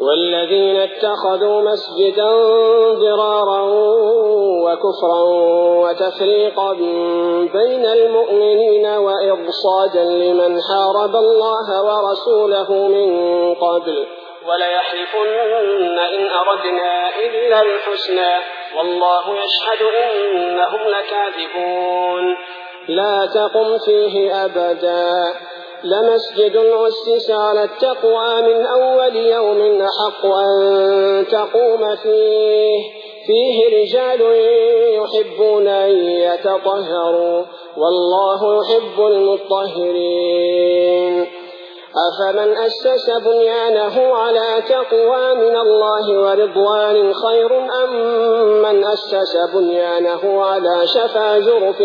والذين اتخذوا مسجدا ضرارا وكفرا وتفريقا بين المؤمنين وإرصادا لمن حارب الله ورسوله من قبل وليحلفن إن أردنا إلا الحسنى والله يشهد إنهم لكاذبون لا تقم فيه أبدا لمسجد أسس على التقوى من أول يوم أحق أن تقوم فيه رجال يحبون أن يتطهروا والله يحب المطهرين أفمن أسس بنيانه على تقوى من الله ورضوان خير أم من أسس بنيانه على شفا جرف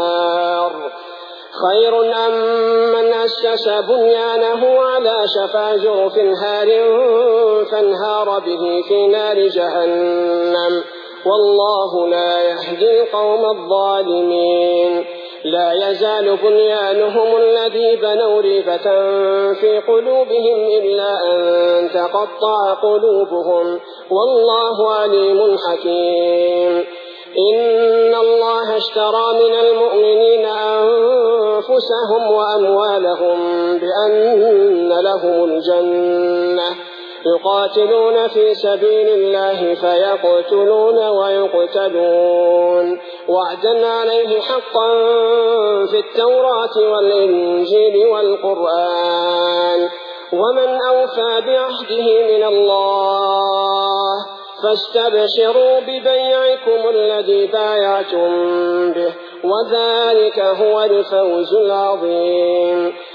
هار فانهار به في نار جهنم والله لا يهدي القوم الظالمين لا يزال بنيانهم الذي بنوا ريبة في قلوبهم إلا أن تقطع قلوبهم والله عليم حكيم إن الله اشترى من المؤمنين أنفسهم وأموالهم بأن لهم الجنة يقاتلون في سبيل الله فيقتلون ويقتلون وعدا عليه حقا في التوراة والإنجيل والقرآن ومن أوفى بعهده من الله فاستبشروا ببيعكم الذي بايعتم به وذلك هو الفوز العظيم